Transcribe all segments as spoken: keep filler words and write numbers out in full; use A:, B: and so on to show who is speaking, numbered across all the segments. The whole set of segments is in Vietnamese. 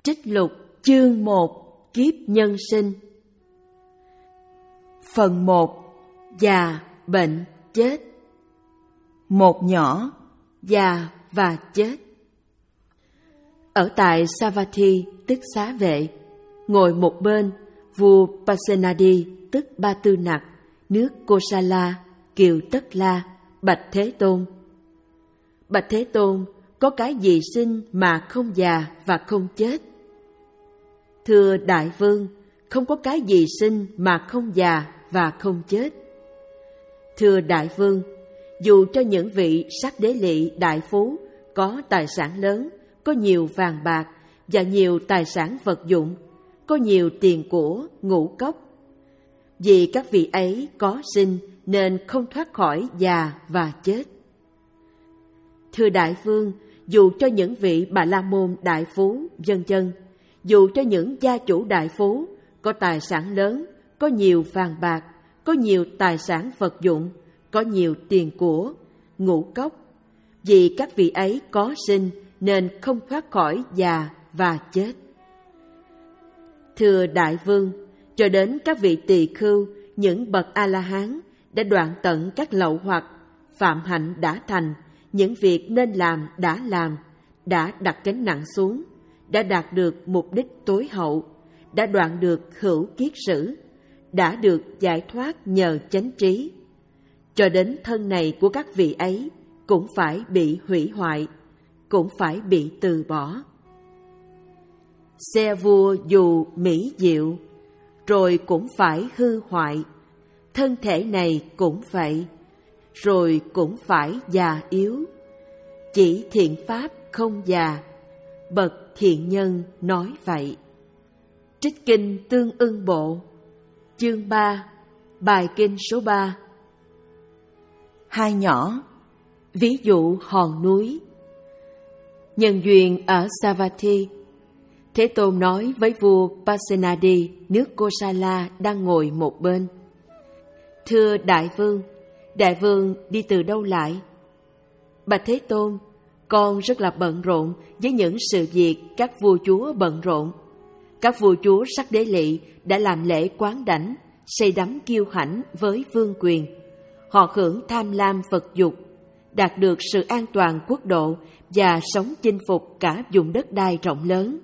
A: Trích lục chương một Kiếp nhân sinh. Phần một. Già, bệnh, chết. Một nhỏ, già và chết. Ở tại Savatthi, tức xá vệ, ngồi một bên, vua Pasenadi, tức Ba Tư Nặc, nước Kosala, kiều Tất La, bạch Thế Tôn. Bạch Thế Tôn, có cái gì sinh mà không già và không chết? Thưa Đại Vương, không có cái gì sinh mà không già và không chết. Thưa Đại Vương, dù cho những vị sắc đế lị đại phú có tài sản lớn, có nhiều vàng bạc và nhiều tài sản vật dụng, có nhiều tiền của, ngũ cốc, vì các vị ấy có sinh nên không thoát khỏi già và chết. Thưa Đại Vương, dù cho những vị Bà La Môn đại phú, vân vân, dù cho những gia chủ đại phú có tài sản lớn, có nhiều vàng bạc, có nhiều tài sản vật dụng, có nhiều tiền của, ngũ cốc, vì các vị ấy có sinh nên không thoát khỏi già và chết. Thưa Đại Vương, cho đến các vị tỳ khưu, những bậc A-la-hán đã đoạn tận các lậu hoặc, phạm hạnh đã thành, những việc nên làm đã làm, đã đặt gánh nặng xuống, đã đạt được mục đích tối hậu, đã đoạn được hữu kiết sử, đã được giải thoát nhờ chánh trí. Cho đến thân này của các vị ấy cũng phải bị hủy hoại, cũng phải bị từ bỏ. Xe vua dù mỹ diệu, rồi cũng phải hư hoại, thân thể này cũng vậy, rồi cũng phải già yếu. Chỉ thiện pháp không già, bậc thiện nhân nói vậy. Trích kinh Tương Ưng Bộ, chương ba, bài kinh số ba. Hai nhỏ, ví dụ hòn núi. Nhân duyên ở Savatthi, Thế Tôn nói với vua Pasenadi, nước Kosala đang ngồi một bên. Thưa Đại Vương, Đại Vương đi từ đâu lại? Bạch Thế Tôn, con rất là bận rộn với những sự việc các vua chúa bận rộn. Các vua chúa sắc đế lị đã làm lễ quán đảnh, say đắm kiêu hãnh với vương quyền. Họ hưởng tham lam vật dục, đạt được sự an toàn quốc độ và sống chinh phục cả vùng đất đai rộng lớn.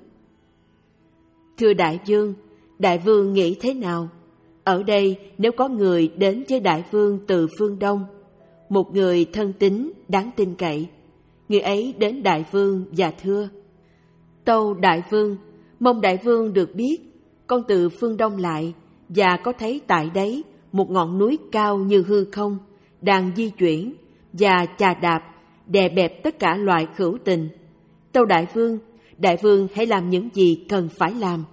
A: Thưa Đại Vương, Đại Vương nghĩ thế nào? Ở đây nếu có người đến với Đại Vương từ phương Đông, một người thân tín, đáng tin cậy, người ấy đến Đại Vương và thưa: Tâu Đại Vương, mong Đại Vương được biết, con từ phương Đông lại và có thấy tại đấy một ngọn núi cao như hư không đang di chuyển và chà đạp đè bẹp tất cả loại hữu tình. Tâu Đại Vương, Đại Vương hãy làm những gì cần phải làm.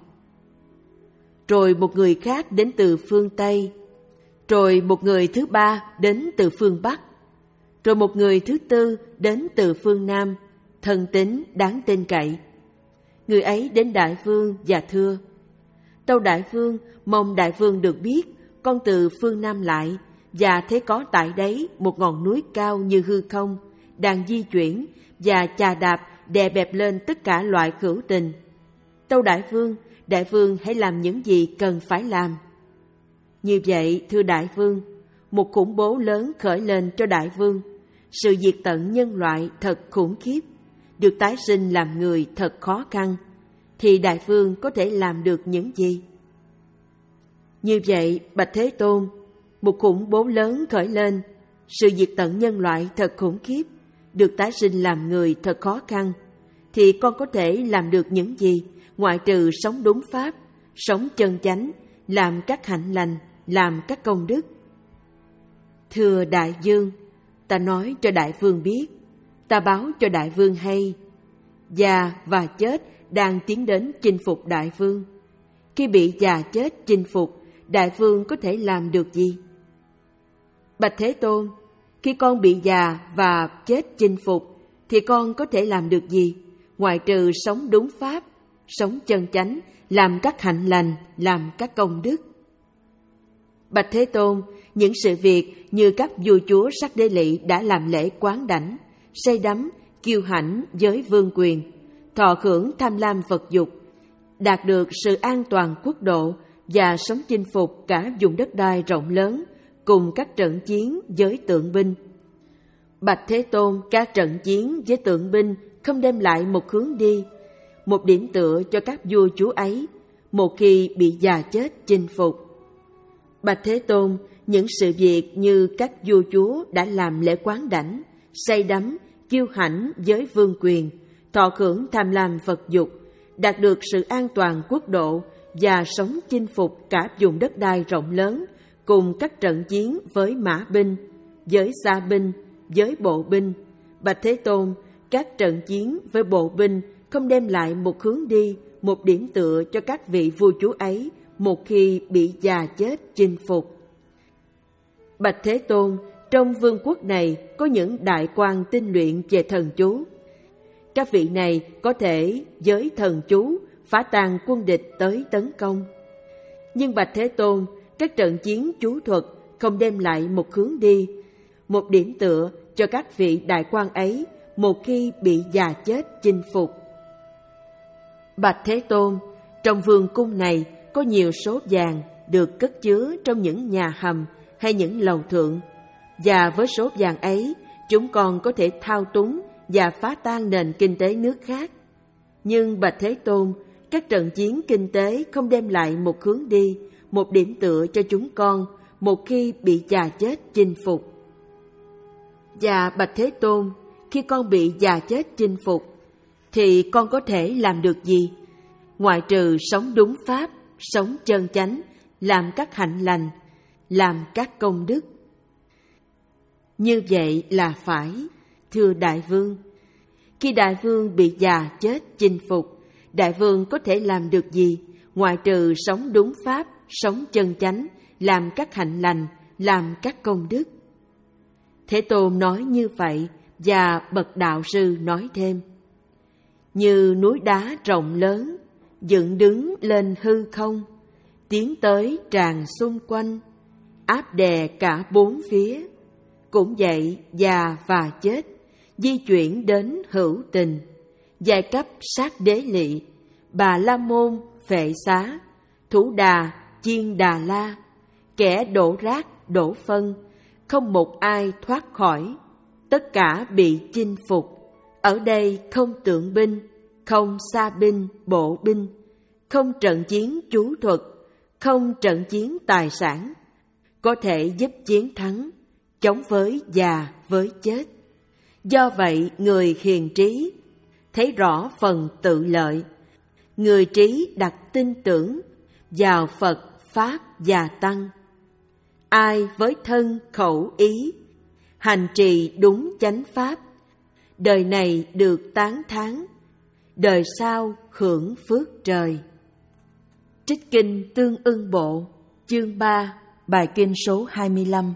A: Rồi một người khác đến từ phương Tây, rồi một người thứ ba đến từ phương Bắc, rồi một người thứ tư đến từ phương Nam, thân tín đáng tin cậy. Người ấy đến Đại Vương và thưa: Tâu Đại Vương, mong Đại Vương được biết, con từ phương Nam lại và thấy có tại đấy một ngọn núi cao như hư không đang di chuyển và chà đạp đè bẹp lên tất cả loại hữu tình. Tâu Đại Vương, Đại Vương hãy làm những gì cần phải làm. Như vậy, thưa Đại Vương, một khủng bố lớn khởi lên cho Đại Vương. Sự diệt tận nhân loại thật khủng khiếp, được tái sinh làm người thật khó khăn, thì Đại Vương có thể làm được những gì? Như vậy, bạch Thế Tôn, một khủng bố lớn khởi lên, sự diệt tận nhân loại thật khủng khiếp, được tái sinh làm người thật khó khăn, thì con có thể làm được những gì, ngoại trừ sống đúng pháp, sống chân chánh, làm các hạnh lành, làm các công đức? Thưa Đại Vương, ta nói cho Đại Vương biết, ta báo cho Đại Vương hay, già và chết đang tiến đến chinh phục Đại Vương. Khi bị già chết chinh phục, Đại Vương có thể làm được gì? Bạch Thế Tôn, khi con bị già và chết chinh phục, thì con có thể làm được gì, ngoại trừ sống đúng pháp, sống chân chánh, làm các hạnh lành, làm các công đức? Bạch Thế Tôn, những sự việc như các vua chúa sắc đế lị đã làm lễ quán đảnh, say đắm, kiêu hãnh với vương quyền, thọ hưởng tham lam vật dục đạt được sự an toàn quốc độ và sống chinh phục cả vùng đất đai rộng lớn cùng các trận chiến với tượng binh. Bạch Thế Tôn, các trận chiến với tượng binh không đem lại một hướng đi, một điểm tựa cho các vua chúa ấy một khi bị già chết chinh phục. Bạch Thế Tôn, những sự việc như các vua chúa đã làm lễ quán đảnh, say đắm, kiêu hãnh với vương quyền, thọ hưởng tham lam vật dục, đạt được sự an toàn quốc độ và sống chinh phục cả vùng đất đai rộng lớn cùng các trận chiến với mã binh, với xa binh, với bộ binh. Bạch Thế Tôn, các trận chiến với bộ binh không đem lại một hướng đi, một điểm tựa cho các vị vua chúa ấy một khi bị già chết chinh phục. Bạch Thế Tôn, trong vương quốc này có những đại quan tinh luyện về thần chú. Các vị này có thể với thần chú phá tan quân địch tới tấn công. Nhưng Bạch Thế Tôn, các trận chiến chú thuật không đem lại một hướng đi, một điểm tựa cho các vị đại quan ấy một khi bị già chết chinh phục. Bạch Thế Tôn, trong vương cung này có nhiều số vàng được cất chứa trong những nhà hầm hay những lầu thượng, và với số vàng ấy chúng con có thể thao túng và phá tan nền kinh tế nước khác. Nhưng Bạch Thế Tôn, các trận chiến kinh tế không đem lại một hướng đi, một điểm tựa cho chúng con một khi bị già chết chinh phục. Và Bạch Thế Tôn, khi con bị già chết chinh phục, thì con có thể làm được gì? Ngoại trừ sống đúng pháp, sống chân chánh, làm các hạnh lành, làm các công đức. Như vậy là phải, thưa Đại Vương. Khi Đại Vương bị già chết chinh phục, Đại Vương có thể làm được gì? Ngoại trừ sống đúng pháp, sống chân chánh, làm các hạnh lành, làm các công đức. Thế Tôn nói như vậy, và bậc đạo sư nói thêm: như núi đá rộng lớn, dựng đứng lên hư không, tiến tới tràn xung quanh, áp đè cả bốn phía. Cũng vậy, già và chết, di chuyển đến hữu tình, giai cấp sát đế lị, Bà La Môn, Phệ Xá, Thủ Đà, Chiên Đà La, kẻ đổ rác, đổ phân, không một ai thoát khỏi, tất cả bị chinh phục. Ở đây không tượng binh, không xa binh, bộ binh, không trận chiến chú thuật, không trận chiến tài sản, có thể giúp chiến thắng, chống với già với chết. Do vậy, người hiền trí thấy rõ phần tự lợi, người trí đặt tin tưởng vào Phật, Pháp và Tăng. Ai với thân khẩu ý hành trì đúng chánh pháp, đời này được tán thán, đời sau hưởng phước trời. Trích Kinh Tương Ưng Bộ, chương ba, bài kinh số hai mươi lăm.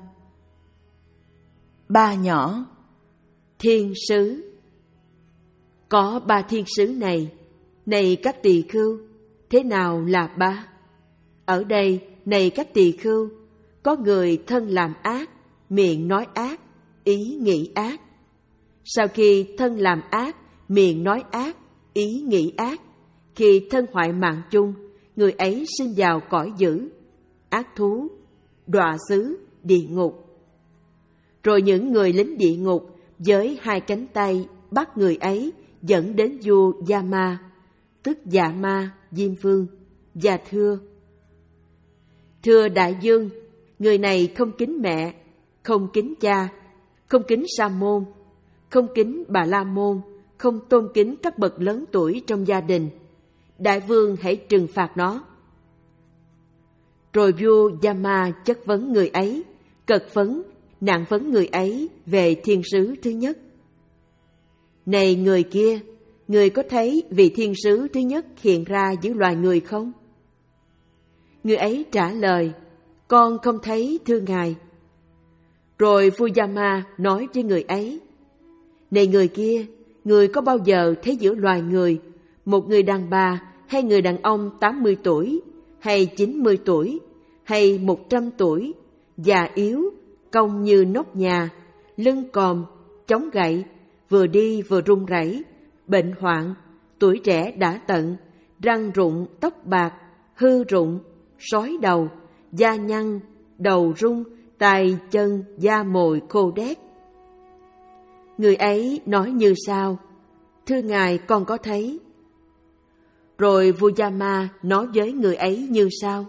A: Ba nhỏ. Thiên sứ. Có ba thiên sứ này, này các tỳ khưu, thế nào là ba? Ở đây, này các tỳ khưu, có người thân làm ác, miệng nói ác, ý nghĩ ác. Sau khi thân làm ác, miệng nói ác, ý nghĩ ác, khi thân hoại mạng chung, người ấy sinh vào cõi dữ, ác thú, đọa xứ, địa ngục. Rồi những người lính địa ngục với hai cánh tay bắt người ấy dẫn đến vua Yama, tức Dạ Ma, Diêm Vương, và thưa: thưa đại vương, người này không kính mẹ, không kính cha, không kính sa môn, không kính bà la môn, không tôn kính các bậc lớn tuổi trong gia đình. Đại vương hãy trừng phạt nó. Rồi vua Yama chất vấn người ấy, cật vấn, nặng vấn người ấy về thiên sứ thứ nhất. Này người kia, người có thấy vị thiên sứ thứ nhất hiện ra giữa loài người không? Người ấy trả lời: con không thấy, thưa ngài. Rồi vua Yama nói với người ấy: này người kia, người có bao giờ thấy giữa loài người một người đàn bà hay người đàn ông tám mươi tuổi, hay chín mươi tuổi, hay một trăm tuổi, già yếu, cong như nóc nhà, lưng còm, chống gậy, vừa đi vừa run rẩy, bệnh hoạn, tuổi trẻ đã tận, răng rụng, tóc bạc, hư rụng, sói đầu, da nhăn, đầu rung, tay chân da mồi khô đét. Người ấy nói như sau: thưa ngài, con có thấy. Rồi vua Yama nói với người ấy như sau: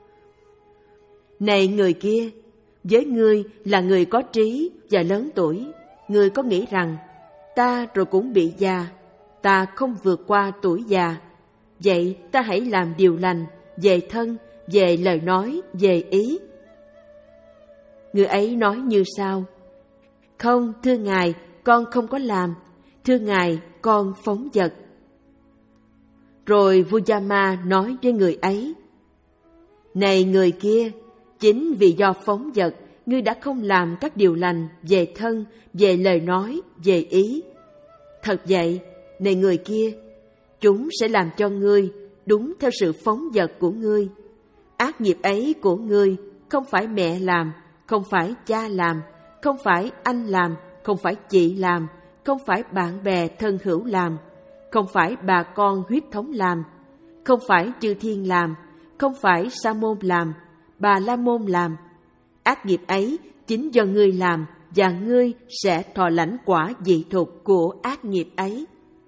A: này người kia, với ngươi là người có trí và lớn tuổi, ngươi có nghĩ rằng ta rồi cũng bị già, ta không vượt qua tuổi già, vậy ta hãy làm điều lành về thân, về lời nói, về ý. Người ấy nói như sau: không, thưa ngài, con không có làm. Thưa ngài, con phóng dật. Rồi vua Yama nói với người ấy: này người kia, chính vì do phóng dật, ngươi đã không làm các điều lành về thân, về lời nói, về ý. Thật vậy, này người kia, chúng sẽ làm cho ngươi đúng theo sự phóng dật của ngươi. Ác nghiệp ấy của ngươi không phải mẹ làm, không phải cha làm, không phải anh làm, không phải chị làm, không phải bạn bè thân hữu làm, không phải bà con huyết thống làm, không phải chư thiên làm, không phải sa môn làm, bà la môn làm. Ác nghiệp ấy chính do ngươi làm, và ngươi sẽ thọ lãnh quả dị thục của ác nghiệp ấy.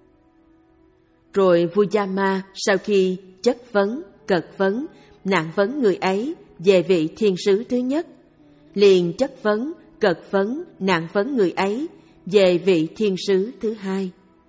A: Rồi vua Yama sau khi chất vấn, cật vấn, nặng vấn người ấy về vị thiên sứ thứ nhất, liền chất vấn, cật vấn, nặng vấn người ấy về vị thiên sứ thứ hai.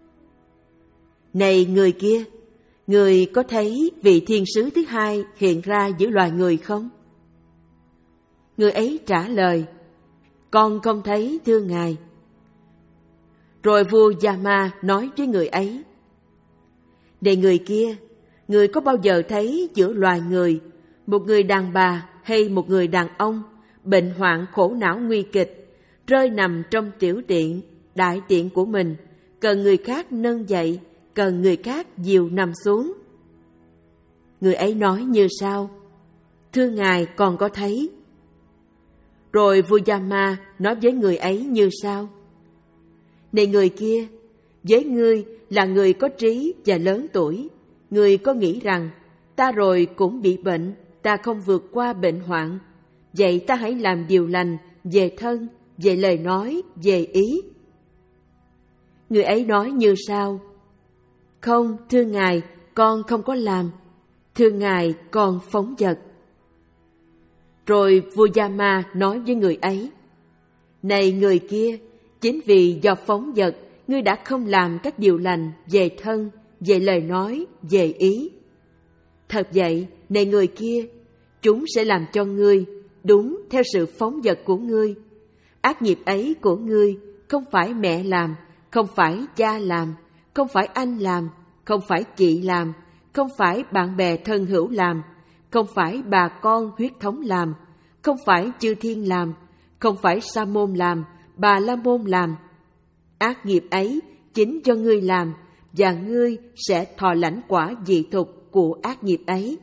A: Này người kia, người có thấy vị thiên sứ thứ hai hiện ra giữa loài người không? Người ấy trả lời: con không thấy, thưa ngài. Rồi vua Yama nói với người ấy: này người kia, người có bao giờ thấy giữa loài người một người đàn bà hay một người đàn ông bệnh hoạn khổ não nguy kịch, rơi nằm trong tiểu tiện, đại tiện của mình, cần người khác nâng dậy, cần người khác dìu nằm xuống? Người ấy nói như sau: thưa ngài, còn có thấy. Rồi vua Yama nói với người ấy như sau: này người kia, với ngươi là người có trí và lớn tuổi, ngươi có nghĩ rằng ta rồi cũng bị bệnh, ta không vượt qua bệnh hoạn, vậy ta hãy làm điều lành về thân, về lời nói, về ý. Người ấy nói như sau: không, thưa ngài, con không có làm. Thưa ngài, con phóng dật. Rồi vua Yama nói với người ấy: này người kia, chính vì do phóng dật, ngươi đã không làm các điều lành về thân, về lời nói, về ý. Thật vậy, này người kia, chúng sẽ làm cho ngươi đúng theo sự phóng dật của ngươi. Ác nghiệp ấy của ngươi không phải mẹ làm, không phải cha làm, không phải anh làm, không phải chị làm, không phải bạn bè thân hữu làm, không phải bà con huyết thống làm, không phải chư thiên làm, không phải sa môn làm, bà la môn làm. Ác nghiệp ấy chính do ngươi làm, và ngươi sẽ thọ lãnh quả dị thục của ác nghiệp ấy.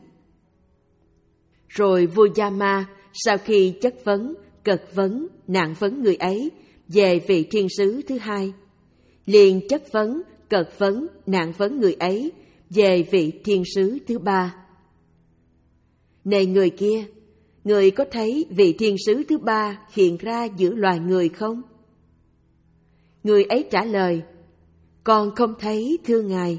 A: Rồi vua Yama sau khi chất vấn, cật vấn, nặng vấn người ấy về vị thiên sứ thứ hai, liền chất vấn, cật vấn, nặng vấn người ấy về vị thiên sứ thứ ba. Này người kia, người có thấy vị thiên sứ thứ ba hiện ra giữa loài người không? Người ấy trả lời: con không thấy, thưa ngài.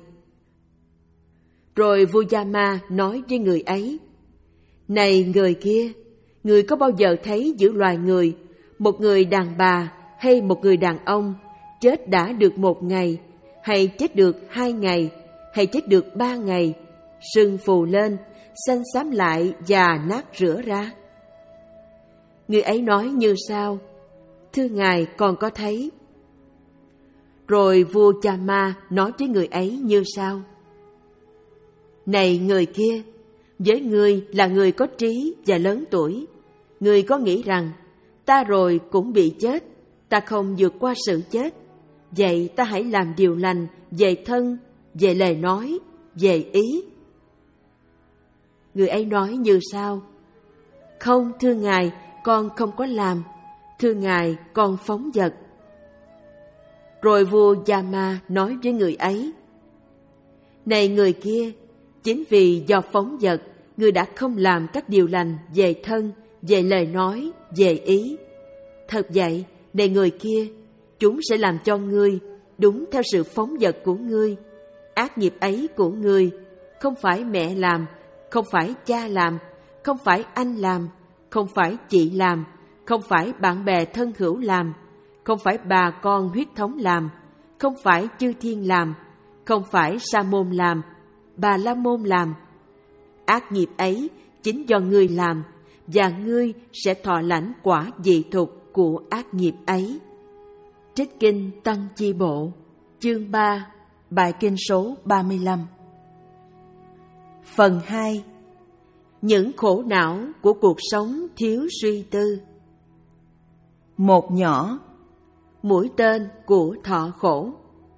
A: Rồi vua Yama nói với người ấy: này người kia, người có bao giờ thấy giữa loài người một người đàn bà hay một người đàn ông chết đã được một ngày, hay chết được hai ngày, hay chết được ba ngày, sưng phù lên, xanh xám lại và nát rữa ra? Người ấy nói như sau: thưa ngài, con có thấy. Rồi vua Yama nói với người ấy như sau: này người kia, với ngươi là người có trí và lớn tuổi, ngươi có nghĩ rằng ta rồi cũng bị chết, ta không vượt qua sự chết, vậy ta hãy làm điều lành về thân, về lời nói, về ý. Người ấy nói như sau: không, thưa ngài, con không có làm. Thưa ngài, con phóng dật. Rồi vua Yama nói với người ấy: này người kia, Chính vì do phóng dật, người đã không làm các điều lành về thân, về lời nói, về ý. Thật vậy, này người kia, chúng sẽ làm cho ngươi đúng theo sự phóng dật của ngươi. Ác nghiệp ấy của ngươi, không phải mẹ làm, không phải cha làm, không phải anh làm, không phải chị làm, không phải bạn bè thân hữu làm, không phải bà con huyết thống làm, không phải chư thiên làm, không phải sa môn làm, bà la môn làm. Ác nghiệp ấy chính do ngươi làm, và ngươi sẽ thọ lãnh quả dị thục của ác nghiệp ấy. Trích Kinh Tăng Chi Bộ, chương ba, bài kinh số ba mươi lăm. Phần hai. Những khổ não của cuộc sống thiếu suy tư. Một nhỏ, mũi tên của thọ khổ.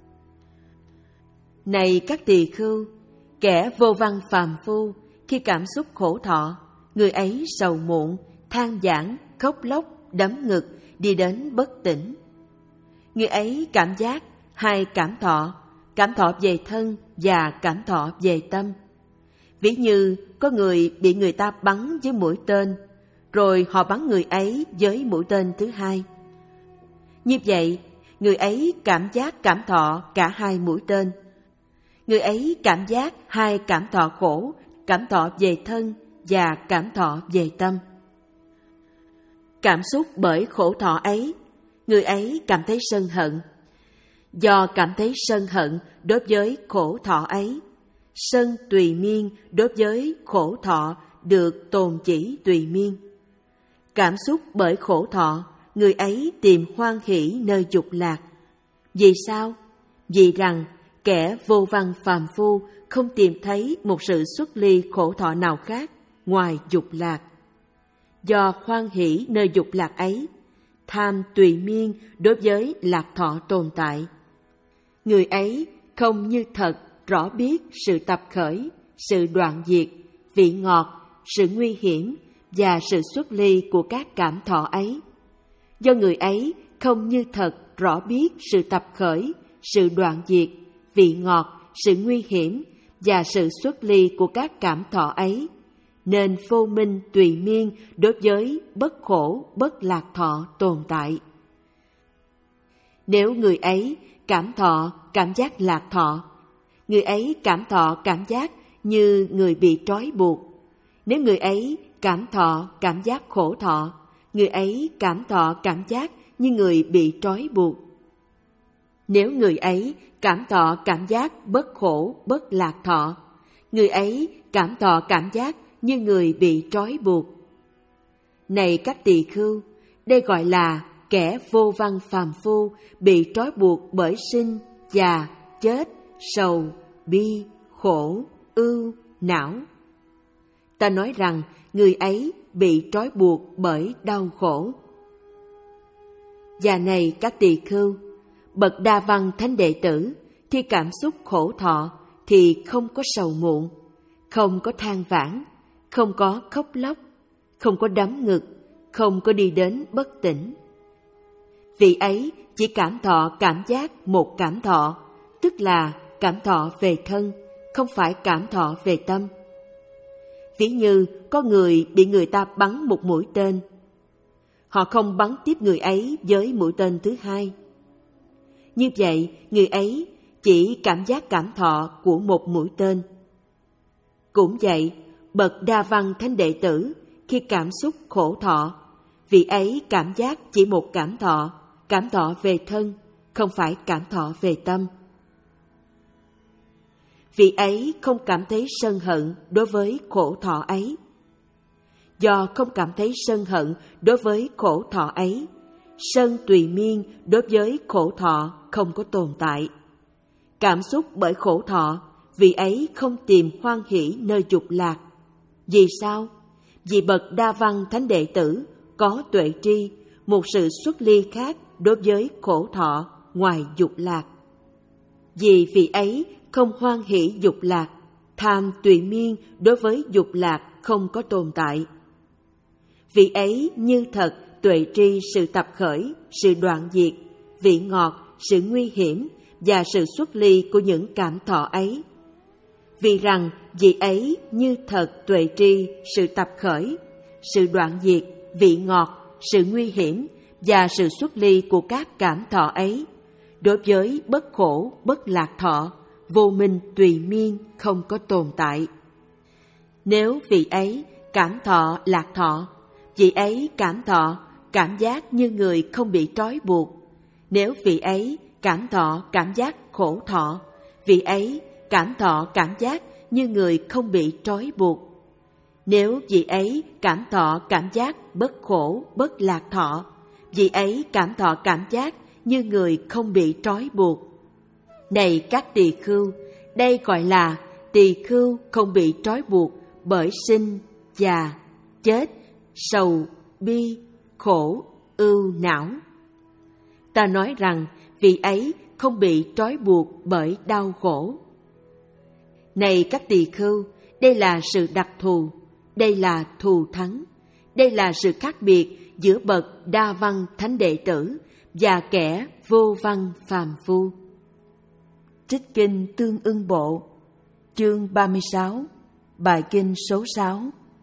A: Này các tỳ khưu, kẻ vô văn phàm phu, khi cảm xúc khổ thọ, người ấy sầu muộn, than vãn, khóc lóc, đấm ngực, đi đến bất tỉnh. Người ấy cảm giác hai cảm thọ, cảm thọ về thân và cảm thọ về tâm. Ví như có người bị người ta bắn với mũi tên, rồi họ bắn người ấy với mũi tên thứ hai. Như vậy, người ấy cảm giác cảm thọ cả hai mũi tên. Người ấy cảm giác hai cảm thọ khổ, cảm thọ về thân và cảm thọ về tâm. Cảm xúc bởi khổ thọ ấy, người ấy cảm thấy sân hận. Do cảm thấy sân hận đối với khổ thọ ấy, sân tùy miên đối với khổ thọ được tồn chỉ tùy miên. Cảm xúc bởi khổ thọ, người ấy tìm hoan hỷ nơi dục lạc. Vì sao? Vì rằng kẻ vô văn phàm phu không tìm thấy một sự xuất ly khổ thọ nào khác ngoài dục lạc. Do hoan hỷ nơi dục lạc ấy, tham tùy miên đối với lạc thọ tồn tại. Người ấy không như thật rõ biết sự tập khởi, sự đoạn diệt, vị ngọt, sự nguy hiểm và sự xuất ly của các cảm thọ ấy. Do người ấy không như thật rõ biết sự tập khởi, sự đoạn diệt, vị ngọt, sự nguy hiểm và sự xuất ly của các cảm thọ ấy, nên vô minh tùy miên đối với bất khổ, bất lạc thọ tồn tại. Nếu người ấy cảm thọ cảm giác lạc thọ, người ấy cảm thọ cảm giác như người bị trói buộc. Nếu người ấy cảm thọ cảm giác khổ thọ, người ấy cảm thọ cảm giác như người bị trói buộc. Nếu người ấy cảm thọ cảm giác bất khổ, bất lạc thọ, người ấy cảm thọ cảm giác như người bị trói buộc. Này các tỳ khưu, đây gọi là kẻ vô văn phàm phu bị trói buộc bởi sinh, già, chết, sầu, bi, khổ, ưu, não. Ta nói rằng người ấy bị trói buộc bởi đau khổ. Và này các tỳ khưu, bậc đa văn thánh đệ tử, khi cảm xúc khổ thọ thì không có sầu muộn, không có than vãn, không có khóc lóc, không có đấm ngực, không có đi đến bất tỉnh. Vị ấy chỉ cảm thọ cảm giác một cảm thọ, tức là cảm thọ về thân, không phải cảm thọ về tâm. Ví như có người bị người ta bắn một mũi tên, họ không bắn tiếp người ấy với mũi tên thứ hai. Như vậy, người ấy chỉ cảm giác cảm thọ của một mũi tên. Cũng vậy, bậc đa văn thánh đệ tử, khi cảm xúc khổ thọ, vị ấy cảm giác chỉ một cảm thọ, cảm thọ về thân, không phải cảm thọ về tâm. Vị ấy không cảm thấy sân hận đối với khổ thọ ấy. Do không cảm thấy sân hận đối với khổ thọ ấy, sân tùy miên đối với khổ thọ không có tồn tại. Cảm xúc bởi khổ thọ, vị ấy không tìm hoan hỷ nơi dục lạc. Vì sao? Vì bậc đa văn thánh đệ tử có tuệ tri, một sự xuất ly khác đối với khổ thọ ngoài dục lạc. Vì vị ấy không hoan hỷ dục lạc, tham tùy miên đối với dục lạc không có tồn tại. Vị ấy như thật tuệ tri sự tập khởi, sự đoạn diệt, vị ngọt, sự nguy hiểm và sự xuất ly của những cảm thọ ấy. vì rằng vị ấy như thật tuệ tri sự tập khởi, sự đoạn diệt, vị ngọt, sự nguy hiểm và sự xuất ly của các cảm thọ ấy, đối với bất khổ, bất lạc thọ, vô minh tùy miên không có tồn tại. Nếu vị ấy cảm thọ lạc thọ, vị ấy cảm thọ cảm giác như người không bị trói buộc. Nếu vị ấy cảm thọ cảm giác khổ thọ, vị ấy cảm thọ cảm giác như người không bị trói buộc. Nếu vị ấy cảm thọ cảm giác bất khổ, bất lạc thọ, vị ấy cảm thọ cảm giác như người không bị trói buộc. Này các tỳ khưu, đây gọi là tỳ khưu không bị trói buộc bởi sinh, già, chết, sầu, bi, khổ, ưu, não. Ta nói rằng vị ấy không bị trói buộc bởi đau khổ. Này các tỳ khưu, đây là sự đặc thù, đây là thù thắng, đây là sự khác biệt giữa bậc đa văn thánh đệ tử và kẻ vô văn phàm phu. Trích kinh Tương Ưng Bộ, chương ba mươi sáu, bài kinh số sáu.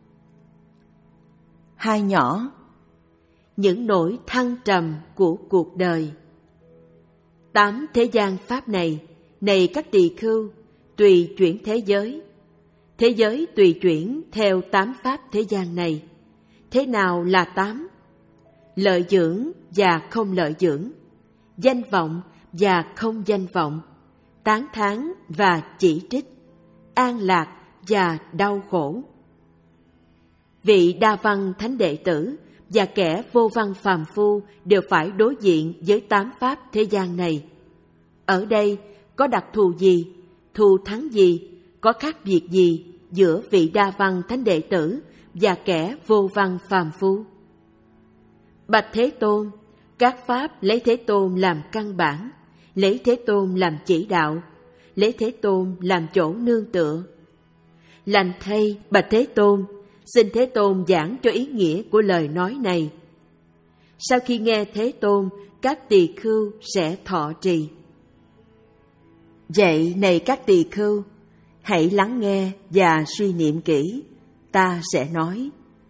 A: Hai nhỏ, những nỗi thăng trầm của cuộc đời. Tám thế gian pháp này, này các tỳ khưu, tùy chuyển thế giới. Thế giới tùy chuyển theo tám pháp thế gian này. Thế nào là tám? Lợi dưỡng và không lợi dưỡng, danh vọng và không danh vọng, tán thán và chỉ trích, an lạc và đau khổ. Vị đa văn thánh đệ tử và kẻ vô văn phàm phu đều phải đối diện với tám pháp thế gian này. Ở đây có đặc thù gì, thù thắng gì, có khác biệt gì giữa vị đa văn thánh đệ tử và kẻ vô văn phàm phu? Bạch Thế Tôn, các pháp lấy Thế Tôn làm căn bản, lấy Thế Tôn làm chỉ đạo, lấy Thế Tôn làm chỗ nương tựa. Lành thay, bạch Thế Tôn, xin Thế Tôn giảng cho ý nghĩa của lời nói này. Sau khi nghe Thế Tôn, các tỳ khưu sẽ thọ trì. Vậy này các tỳ khưu, hãy lắng nghe và suy niệm kỹ, ta sẽ nói.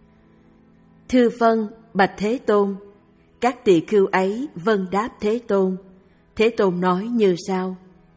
A: Thưa vâng, bạch Thế Tôn. Các tỳ khưu ấy vâng đáp Thế Tôn. Thế Tôn nói như sau.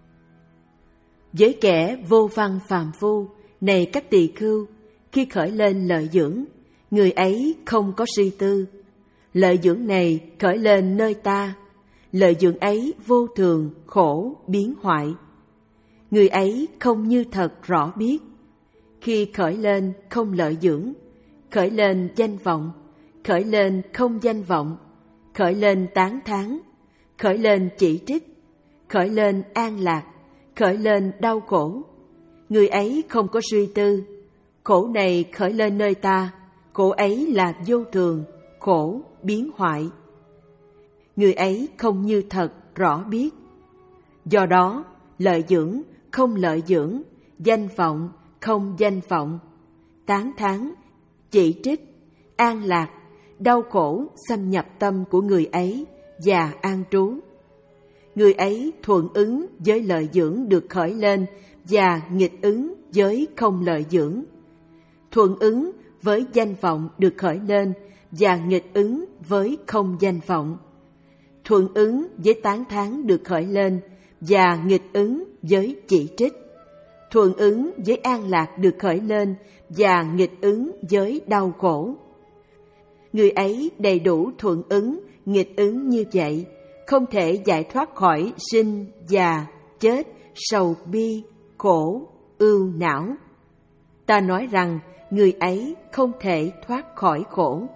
A: Với kẻ vô văn phàm phu, này các tỳ khưu, khi khởi lên lợi dưỡng, người ấy không có suy tư. Lợi dưỡng này khởi lên nơi ta, lợi dưỡng ấy vô thường, khổ, biến hoại. Người ấy không như thật rõ biết. Khi khởi lên không lợi dưỡng, khởi lên danh vọng, khởi lên không danh vọng, khởi lên tán thán, khởi lên chỉ trích, khởi lên an lạc, khởi lên đau khổ. Người ấy không có suy tư. Khổ này khởi lên nơi ta, khổ ấy là vô thường, khổ, biến hoại. Người ấy không như thật rõ biết. Do đó, lợi dưỡng, không lợi dưỡng, danh vọng, không danh vọng, tán thán, chỉ trích, an lạc, đau khổ xâm nhập tâm của người ấy và an trú. Người ấy thuận ứng với lợi dưỡng được khởi lên và nghịch ứng với không lợi dưỡng. Thuận ứng với danh vọng được khởi lên và nghịch ứng với không danh vọng. Thuận ứng với tán thán được khởi lên và nghịch ứng với chỉ trích. Thuận ứng với an lạc được khởi lên và nghịch ứng với đau khổ. Người ấy đầy đủ thuận ứng, nghịch ứng như vậy, không thể giải thoát khỏi sinh, già, chết, sầu bi, khổ, ưu não. Ta nói rằng người ấy không thể thoát khỏi khổ.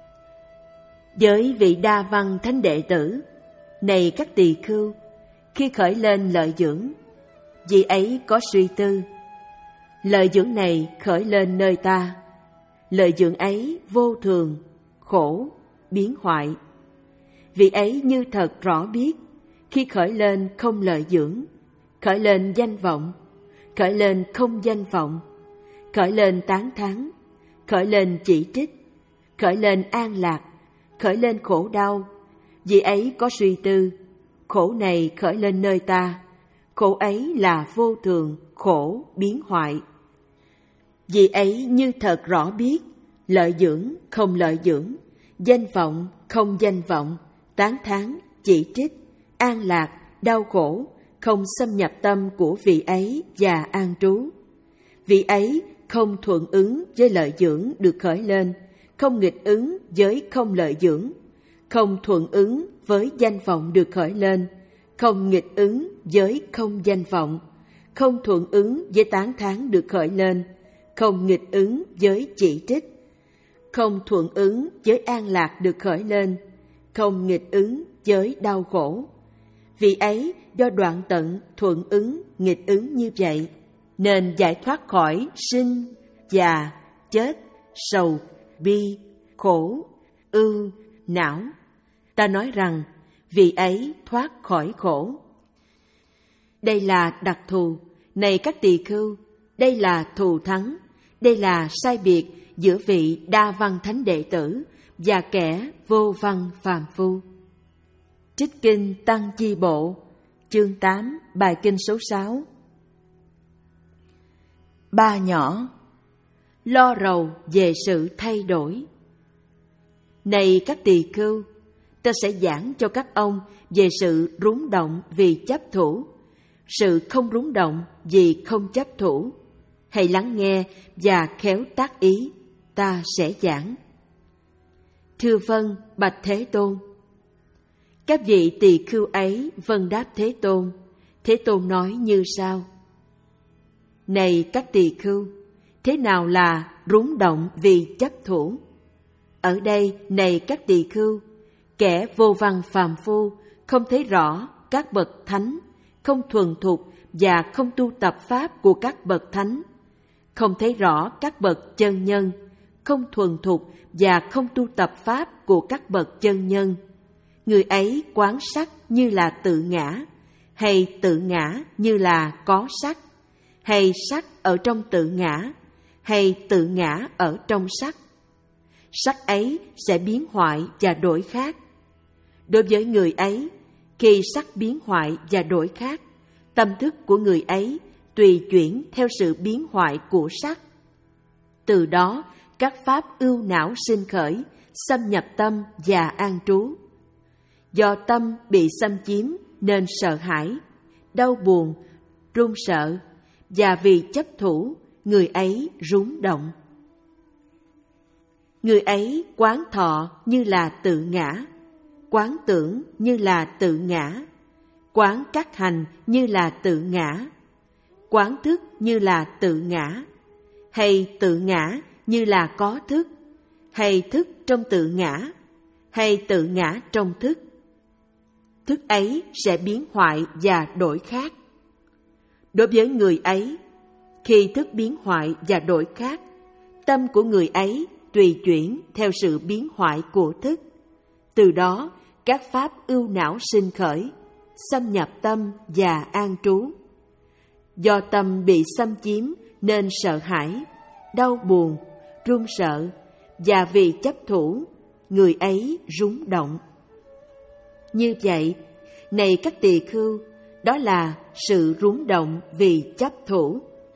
A: Với vị đa văn thánh đệ tử, này các tỳ khưu, khi khởi lên lợi dưỡng, vị ấy có suy tư. Lợi dưỡng này khởi lên nơi ta, lợi dưỡng ấy vô thường, khổ, biến hoại. Vị ấy như thật rõ biết, khi khởi lên không lợi dưỡng, khởi lên danh vọng, khởi lên không danh vọng, khởi lên tán thán, khởi lên chỉ trích, khởi lên an lạc, khởi lên khổ đau. Vị ấy có suy tư, khổ này khởi lên nơi ta, khổ ấy là vô thường, khổ biến hoại. Vì ấy như thật rõ biết, lợi dưỡng không lợi dưỡng, danh vọng không danh vọng, tán thán, chỉ trích, an lạc, đau khổ, không xâm nhập tâm của vị ấy và an trú. Vị ấy không thuận ứng với lợi dưỡng được khởi lên, không nghịch ứng với không lợi dưỡng, không thuận ứng với danh vọng được khởi lên, không nghịch ứng với không danh vọng, không thuận ứng với tán thán được khởi lên, không nghịch ứng với chỉ trích, không thuận ứng với an lạc được khởi lên, không nghịch ứng với đau khổ. Vì ấy do đoạn tận thuận ứng, nghịch ứng như vậy, nên giải thoát khỏi sinh, già, chết, sầu, bi, khổ, ưu, não. Ta nói rằng vì ấy thoát khỏi khổ. Đây là đặc thù, này các tỳ khưu, đây là thù thắng, đây là sai biệt giữa vị đa văn thánh đệ tử và kẻ vô văn phàm phu. Trích Kinh Tăng Chi Bộ, chương tám, bài kinh số sáu. Ba nhỏ, lo rầu về sự thay đổi. Này các tỳ khưu, ta sẽ giảng cho các ông về sự rúng động vì chấp thủ, sự không rúng động vì không chấp thủ. Hãy lắng nghe và khéo tác ý, ta sẽ giảng. Thưa vâng, bạch Thế Tôn. Các vị tỳ khưu ấy vâng đáp Thế Tôn. Thế Tôn nói như sau: Này các tỳ khưu, thế nào là rúng động vì chấp thủ? Ở đây, này các tỳ khưu, kẻ vô văn phàm phu không thấy rõ các bậc thánh, không thuần thục và không tu tập pháp của các bậc thánh, không thấy rõ các bậc chân nhân, không thuần thục và không tu tập pháp của các bậc chân nhân. Người ấy quán sắc như là tự ngã, hay tự ngã như là có sắc, hay sắc ở trong tự ngã, hay tự ngã ở trong sắc. Sắc ấy sẽ biến hoại và đổi khác. Đối với người ấy, khi sắc biến hoại và đổi khác, tâm thức của người ấy tùy chuyển theo sự biến hoại của sắc. Từ đó, các pháp ưu não sinh khởi, xâm nhập tâm và an trú. Do tâm bị xâm chiếm nên sợ hãi, đau buồn, run sợ, và vì chấp thủ, người ấy rúng động. Người ấy quán thọ như là tự ngã, quán tưởng như là tự ngã, quán các hành như là tự ngã, quán thức như là tự ngã, hay tự ngã như là có thức, hay thức trong tự ngã, hay tự ngã trong thức. Thức ấy sẽ biến hoại và đổi khác. Đối với người ấy, khi thức biến hoại và đổi khác, tâm của người ấy tùy chuyển theo sự biến hoại của thức. Từ đó, các pháp ưu não sinh khởi, xâm nhập tâm và an trú. Do tâm bị xâm chiếm nên sợ hãi, đau buồn, run sợ, và vì chấp thủ, người ấy rúng động. Như vậy, này các tỳ khưu, đó là sự rúng động vì chấp thủ.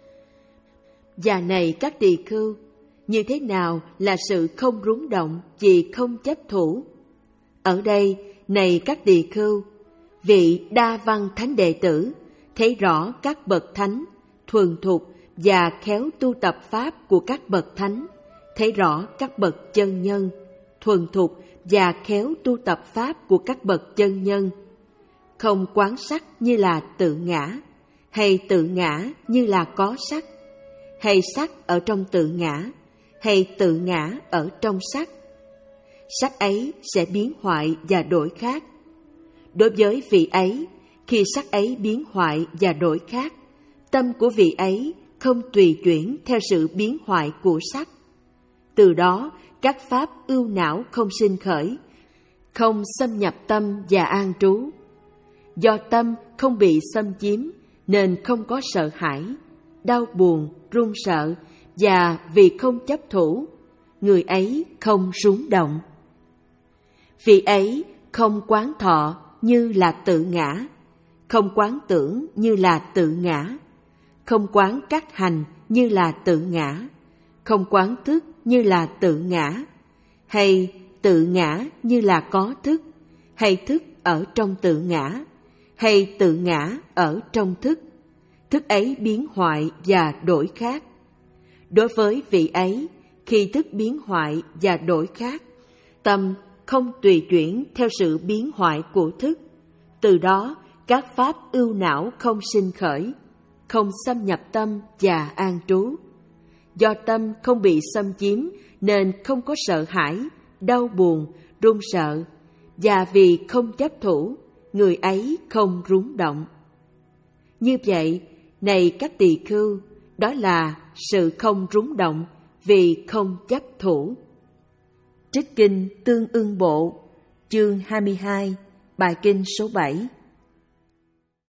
A: Và này các tỳ khưu, như thế nào là sự không rúng động vì không chấp thủ? Ở đây, này các tỳ khưu, vị đa văn thánh đệ tử thấy rõ các bậc thánh, thuần thục và khéo tu tập pháp của các bậc thánh, thấy rõ các bậc chân nhân, thuần thục và khéo tu tập pháp của các bậc chân nhân, không quán sắc như là tự ngã, hay tự ngã như là có sắc, hay sắc ở trong tự ngã, hay tự ngã ở trong sắc. Sắc ấy sẽ biến hoại và đổi khác. Đối với vị ấy, khi sắc ấy biến hoại và đổi khác, tâm của vị ấy không tùy chuyển theo sự biến hoại của sắc. Từ đó, các pháp ưu não không sinh khởi, không xâm nhập tâm và an trú. Do tâm không bị xâm chiếm nên không có sợ hãi, đau buồn, run sợ, và vì không chấp thủ, người ấy không rúng động. Vị ấy không quán thọ như là tự ngã, không quán tưởng như là tự ngã, không quán các hành như là tự ngã, không quán thức như là tự ngã, hay tự ngã như là có thức, hay thức ở trong tự ngã, hay tự ngã ở trong thức, thức ấy biến hoại và đổi khác. Đối với vị ấy, khi thức biến hoại và đổi khác, tâm không tùy chuyển theo sự biến hoại của thức. Từ đó, các pháp ưu não không sinh khởi, không xâm nhập tâm và an trú. Do tâm không bị xâm chiếm nên không có sợ hãi, đau buồn, run sợ, và vì không chấp thủ, người ấy không rúng động. Như vậy, này các tỳ khưu, đó là sự không rúng động vì không chấp thủ. Trích kinh Tương Ưng Bộ, chương hai mươi hai, bài kinh số bảy.